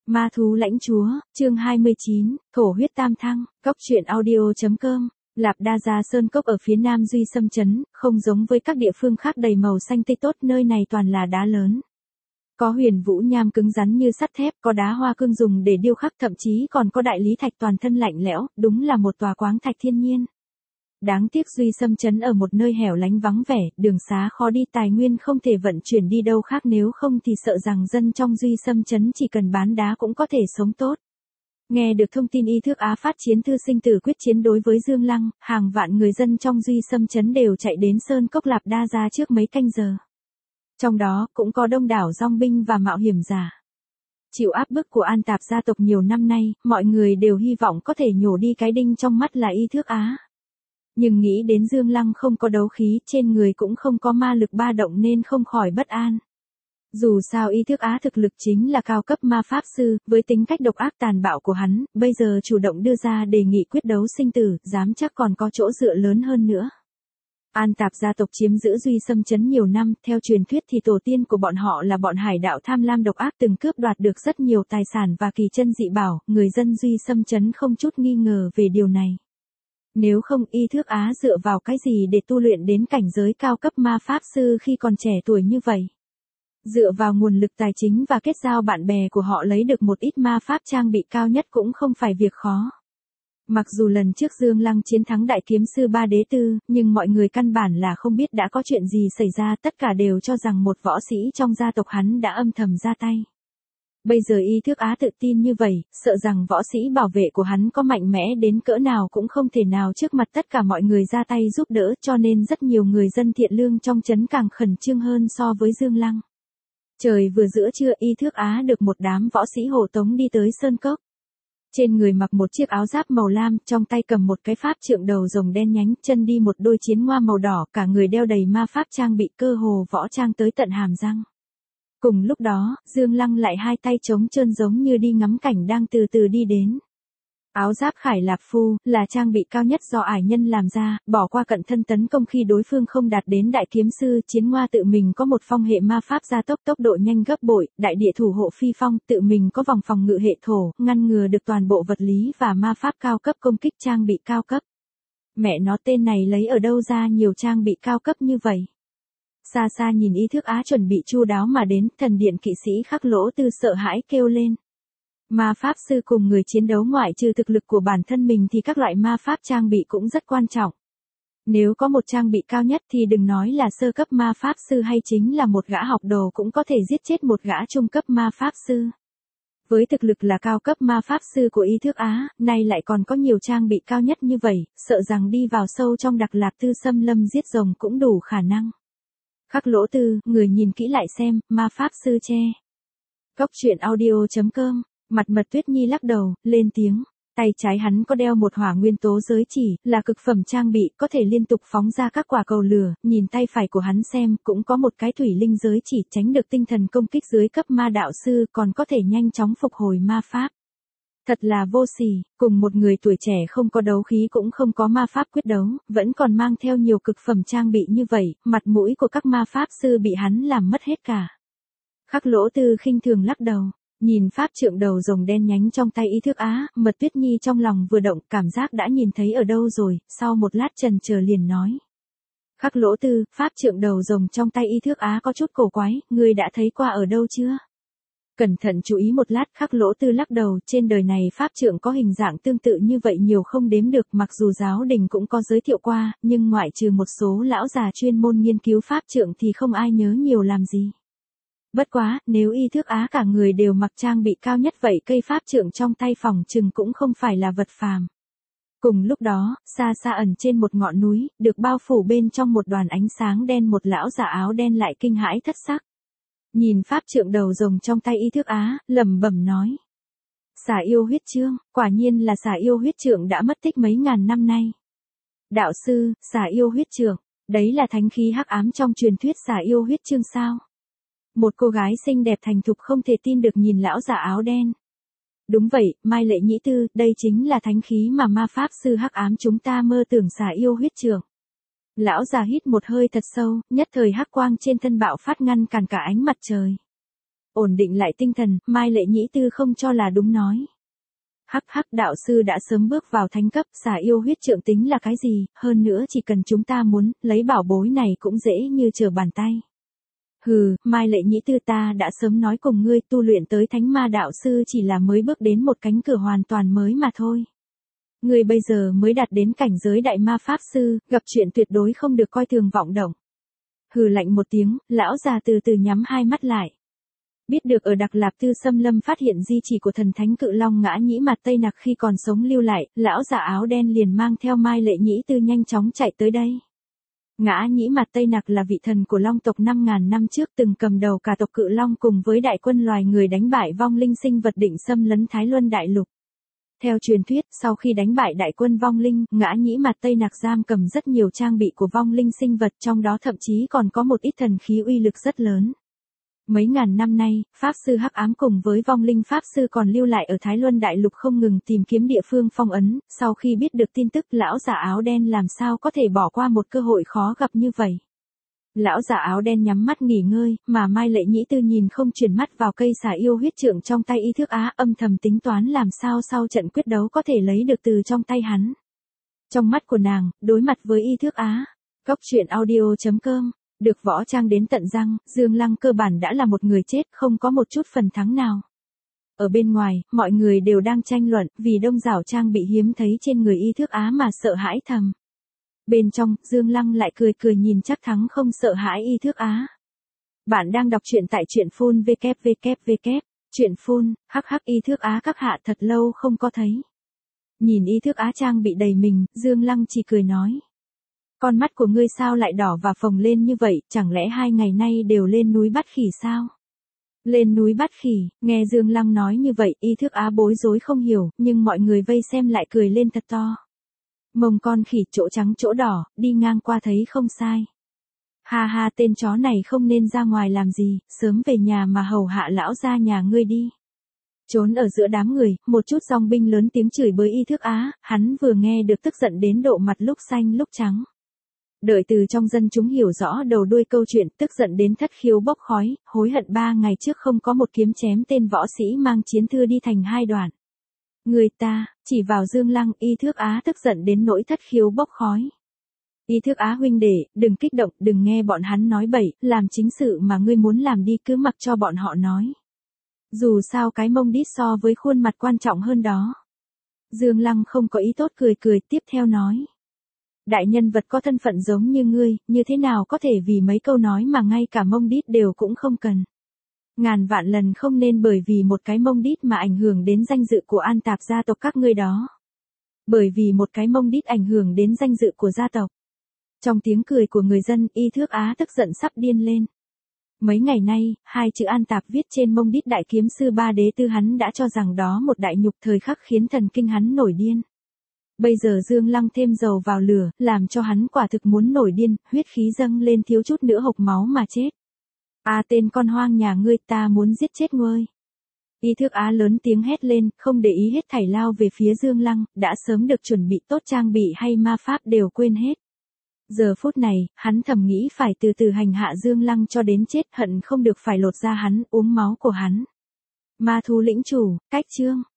Ma thú lãnh chúa, chương 29, thổ huyết tam thăng, cóc truyện audio.com. Lạp Đa Gia Sơn Cốc ở phía nam Duy Xâm trấn, không giống với các địa phương khác đầy màu xanh tươi tốt, nơi này toàn là đá lớn. Có huyền vũ nham cứng rắn như sắt thép, có đá hoa cương dùng để điêu khắc, thậm chí còn có đại lý thạch toàn thân lạnh lẽo, đúng là một tòa khoáng thạch thiên nhiên. Đáng tiếc Duy Xâm trấn ở một nơi hẻo lánh vắng vẻ, đường xá khó đi, tài nguyên không thể vận chuyển đi đâu khác, nếu không thì sợ rằng dân trong Duy Xâm trấn chỉ cần bán đá cũng có thể sống tốt. Nghe được thông tin Y Thước Á phát chiến thư sinh tử quyết chiến đối với Dương Lăng, hàng vạn người dân trong Duy Xâm trấn đều chạy đến Sơn Cốc Lạp Đa Gia trước mấy canh giờ. Trong đó cũng có đông đảo dong binh và mạo hiểm giả. Chịu áp bức của An Tạp gia tộc nhiều năm nay, mọi người đều hy vọng có thể nhổ đi cái đinh trong mắt là Y Thước Á. Nhưng nghĩ đến Dương Lăng không có đấu khí, trên người cũng không có ma lực ba động nên không khỏi bất an. Dù sao Y Thước Á thực lực chính là cao cấp ma pháp sư, với tính cách độc ác tàn bạo của hắn, bây giờ chủ động đưa ra đề nghị quyết đấu sinh tử, dám chắc còn có chỗ dựa lớn hơn nữa. An Tạp gia tộc chiếm giữ Duy Xâm trấn nhiều năm, theo truyền thuyết thì tổ tiên của bọn họ là bọn hải đạo tham lam độc ác từng cướp đoạt được rất nhiều tài sản và kỳ chân dị bảo, người dân Duy Xâm trấn không chút nghi ngờ về điều này. Nếu không, Y Thước Á dựa vào cái gì để tu luyện đến cảnh giới cao cấp ma pháp sư khi còn trẻ tuổi như vậy? Dựa vào nguồn lực tài chính và kết giao bạn bè của họ lấy được một ít ma pháp trang bị cao nhất cũng không phải việc khó. Mặc dù lần trước Dương Lăng chiến thắng đại kiếm sư Ba Đế Tư, nhưng mọi người căn bản là không biết đã có chuyện gì xảy ra, tất cả đều cho rằng một võ sĩ trong gia tộc hắn đã âm thầm ra tay. Bây giờ Y Thước Á tự tin như vậy, sợ rằng võ sĩ bảo vệ của hắn có mạnh mẽ đến cỡ nào cũng không thể nào trước mặt tất cả mọi người ra tay giúp đỡ, cho nên rất nhiều người dân thiện lương trong trấn càng khẩn trương hơn so với Dương Lăng. Trời vừa giữa trưa, Y Thước Á được một đám võ sĩ hộ tống đi tới Sơn Cốc. Trên người mặc một chiếc áo giáp màu lam, trong tay cầm một cái pháp trượng đầu rồng đen nhánh, chân đi một đôi chiến ngoa màu đỏ, cả người đeo đầy ma pháp trang bị, cơ hồ võ trang tới tận hàm răng. Cùng lúc đó, Dương Lăng lại hai tay trống trơn giống như đi ngắm cảnh đang từ từ đi đến. Áo giáp Khải Lạp Phu là trang bị cao nhất do ải nhân làm ra, bỏ qua cận thân tấn công khi đối phương không đạt đến đại kiếm sư, chiến ngoa tự mình có một phong hệ ma pháp gia tốc, tốc độ nhanh gấp bội, đại địa thủ hộ phi phong, tự mình có vòng phòng ngự hệ thổ, ngăn ngừa được toàn bộ vật lý và ma pháp cao cấp, công kích trang bị cao cấp. Mẹ nó, tên này lấy ở đâu ra nhiều trang bị cao cấp như vậy? Xa xa nhìn Y Thước Á chuẩn bị chu đáo mà đến, thần điện kỵ sĩ Khắc Lỗ Tư sợ hãi kêu lên. Ma pháp sư cùng người chiến đấu ngoại trừ thực lực của bản thân mình thì các loại ma pháp trang bị cũng rất quan trọng. Nếu có một trang bị cao nhất thì đừng nói là sơ cấp ma pháp sư hay chính là một gã học đồ cũng có thể giết chết một gã trung cấp ma pháp sư. Với thực lực là cao cấp ma pháp sư của Y Thước Á, nay lại còn có nhiều trang bị cao nhất như vậy, sợ rằng đi vào sâu trong Đặc Lạp Tư xâm lâm giết rồng cũng đủ khả năng. Khắc Lỗ Tư, người nhìn kỹ lại xem, ma pháp sư che. Cóc truyện audio.com. Mặt Mật Tuyết Nhi lắc đầu, lên tiếng. Tay trái hắn có đeo một hỏa nguyên tố giới chỉ, là cực phẩm trang bị, có thể liên tục phóng ra các quả cầu lửa, nhìn tay phải của hắn xem, cũng có một cái thủy linh giới chỉ, tránh được tinh thần công kích dưới cấp ma đạo sư, còn có thể nhanh chóng phục hồi ma pháp. Thật là vô sỉ, cùng một người tuổi trẻ không có đấu khí cũng không có ma pháp quyết đấu, vẫn còn mang theo nhiều cực phẩm trang bị như vậy, mặt mũi của các ma pháp sư bị hắn làm mất hết cả. Khắc Lỗ Tư khinh thường lắc đầu. Nhìn pháp trượng đầu rồng đen nhánh trong tay Y Thước Á, Mật Tuyết Nhi trong lòng vừa động, cảm giác đã nhìn thấy ở đâu rồi, sau một lát chần chờ liền nói. Khắc Lỗ Tư, pháp trượng đầu rồng trong tay Y Thước Á có chút cổ quái, ngươi đã thấy qua ở đâu chưa? Cẩn thận chú ý một lát, Khắc Lỗ Tư lắc đầu, trên đời này pháp trượng có hình dạng tương tự như vậy nhiều không đếm được, mặc dù giáo đình cũng có giới thiệu qua, nhưng ngoại trừ một số lão già chuyên môn nghiên cứu pháp trượng thì không ai nhớ nhiều làm gì. Bất quá, nếu Y Thước Á cả người đều mặc trang bị cao nhất vậy cây pháp trượng trong tay phòng trừng cũng không phải là vật phàm. Cùng lúc đó, xa xa ẩn trên một ngọn núi, được bao phủ bên trong một đoàn ánh sáng đen, một lão già áo đen lại kinh hãi thất sắc. Nhìn pháp trượng đầu rồng trong tay Y Thước Á, lẩm bẩm nói. Xà yêu huyết chương, quả nhiên là xà yêu huyết trượng đã mất tích mấy ngàn năm nay. Đạo sư, xà yêu huyết trượng, đấy là thánh khí hắc ám trong truyền thuyết xà yêu huyết chương sao? Một cô gái xinh đẹp thành thục không thể tin được nhìn lão già áo đen. Đúng vậy, Mai Lệ Nhĩ Tư, đây chính là thánh khí mà ma pháp sư hắc ám chúng ta mơ tưởng xà yêu huyết trượng. Lão già hít một hơi thật sâu, nhất thời hắc quang trên thân bạo phát ngăn cản cả ánh mặt trời. Ổn định lại tinh thần, Mai Lệ Nhĩ Tư không cho là đúng nói. Hắc hắc, đạo sư đã sớm bước vào thánh cấp, xả yêu huyết trượng tính là cái gì, hơn nữa chỉ cần chúng ta muốn, lấy bảo bối này cũng dễ như trở bàn tay. Hừ, Mai Lệ Nhĩ Tư, ta đã sớm nói cùng ngươi, tu luyện tới thánh ma đạo sư chỉ là mới bước đến một cánh cửa hoàn toàn mới mà thôi. Ngươi bây giờ mới đạt đến cảnh giới đại ma pháp sư, gặp chuyện tuyệt đối không được coi thường vọng động. Hừ lạnh một tiếng, lão già từ từ nhắm hai mắt lại. Biết được ở Đặc Lạp Tư Xâm Lâm phát hiện di chỉ của thần thánh cự long Ngã Nhĩ Mặt Tây Nặc khi còn sống lưu lại, lão già áo đen liền mang theo Mai Lệ Nhĩ Tư nhanh chóng chạy tới đây. Ngã Nhĩ Mặt Tây Nặc là vị thần của long tộc 5.000 năm trước, từng cầm đầu cả tộc cự long cùng với đại quân loài người đánh bại vong linh sinh vật định xâm lấn Thái Luân Đại Lục. Theo truyền thuyết, sau khi đánh bại đại quân vong linh, Ngã Nhĩ Mặt Tây Nặc giam cầm rất nhiều trang bị của vong linh sinh vật, trong đó thậm chí còn có một ít thần khí uy lực rất lớn. Mấy ngàn năm nay, Pháp sư Hắc Ám cùng với vong linh Pháp sư còn lưu lại ở Thái Luân Đại Lục không ngừng tìm kiếm địa phương phong ấn, sau khi biết được tin tức lão già áo đen làm sao có thể bỏ qua một cơ hội khó gặp như vậy. Lão già áo đen nhắm mắt nghỉ ngơi, mà Mai Lệ Nhĩ Tư nhìn không chuyển mắt vào cây xả yêu huyết trượng trong tay Y Thước Á, âm thầm tính toán làm sao sau trận quyết đấu có thể lấy được từ trong tay hắn. Trong mắt của nàng, đối mặt với Y Thước Á, Cóc Truyện Audio.com, được võ trang đến tận răng, Dương Lăng cơ bản đã là một người chết, không có một chút phần thắng nào. Ở bên ngoài, mọi người đều đang tranh luận, vì đông đảo trang bị hiếm thấy trên người Y Thước Á mà sợ hãi thầm. Bên trong, Dương Lăng lại cười cười nhìn chắc thắng không sợ hãi Y Thước Á. Bạn đang đọc truyện tại truyện phun www. Truyện phun, hắc Y Thước Á các hạ thật lâu không có thấy. Nhìn Y Thước Á trang bị đầy mình, Dương Lăng chỉ cười nói. Con mắt của ngươi sao lại đỏ và phồng lên như vậy, chẳng lẽ 2 ngày nay đều lên núi bắt khỉ sao? Lên núi bắt khỉ, nghe Dương Lăng nói như vậy, Y Thước Á bối rối không hiểu, nhưng mọi người vây xem lại cười lên thật to. Mông con khỉ, chỗ trắng chỗ đỏ, đi ngang qua thấy không sai. Ha ha, tên chó này không nên ra ngoài làm gì, sớm về nhà mà hầu hạ lão gia nhà ngươi đi. Trốn ở giữa đám người, một chút dòng binh lớn tiếng chửi bới Y Thước Á, hắn vừa nghe được tức giận đến độ mặt lúc xanh lúc trắng. Đợi từ trong dân chúng hiểu rõ đầu đuôi câu chuyện, tức giận đến thất khiếu bốc khói, hối hận 3 ngày trước không có một kiếm chém tên võ sĩ mang chiến thư đi thành 2 đoạn. Người ta, chỉ vào Dương Lăng, Y Thước Á tức giận đến nỗi thất khiếu bốc khói. Y Thước Á huynh đệ, đừng kích động, đừng nghe bọn hắn nói bậy, làm chính sự mà ngươi muốn làm đi, cứ mặc cho bọn họ nói. Dù sao cái mông đít so với khuôn mặt quan trọng hơn đó. Dương Lăng không có ý tốt, cười cười tiếp theo nói. Đại nhân vật có thân phận giống như ngươi, như thế nào có thể vì mấy câu nói mà ngay cả mông đít đều cũng không cần. Ngàn vạn lần không nên bởi vì một cái mông đít mà ảnh hưởng đến danh dự của An Tạp gia tộc các ngươi đó. Bởi vì một cái mông đít ảnh hưởng đến danh dự của gia tộc. Trong tiếng cười của người dân, Y Thước Á tức giận sắp điên lên. Mấy ngày nay, 2 chữ An Tạp viết trên mông đít đại kiếm sư Ba Đế Tư hắn đã cho rằng đó một đại nhục, thời khắc khiến thần kinh hắn nổi điên. Bây giờ Dương Lăng thêm dầu vào lửa, làm cho hắn quả thực muốn nổi điên, huyết khí dâng lên thiếu chút nữa hộc máu mà chết. À, tên con hoang nhà ngươi, ta muốn giết chết ngươi. Y Thước Á lớn tiếng hét lên, không để ý hết thảy lao về phía Dương Lăng, đã sớm được chuẩn bị tốt trang bị hay ma pháp đều quên hết. Giờ phút này, hắn thầm nghĩ phải từ từ hành hạ Dương Lăng cho đến chết, hận không được phải lột ra hắn, uống máu của hắn. Ma thú lĩnh chủ, cách chương.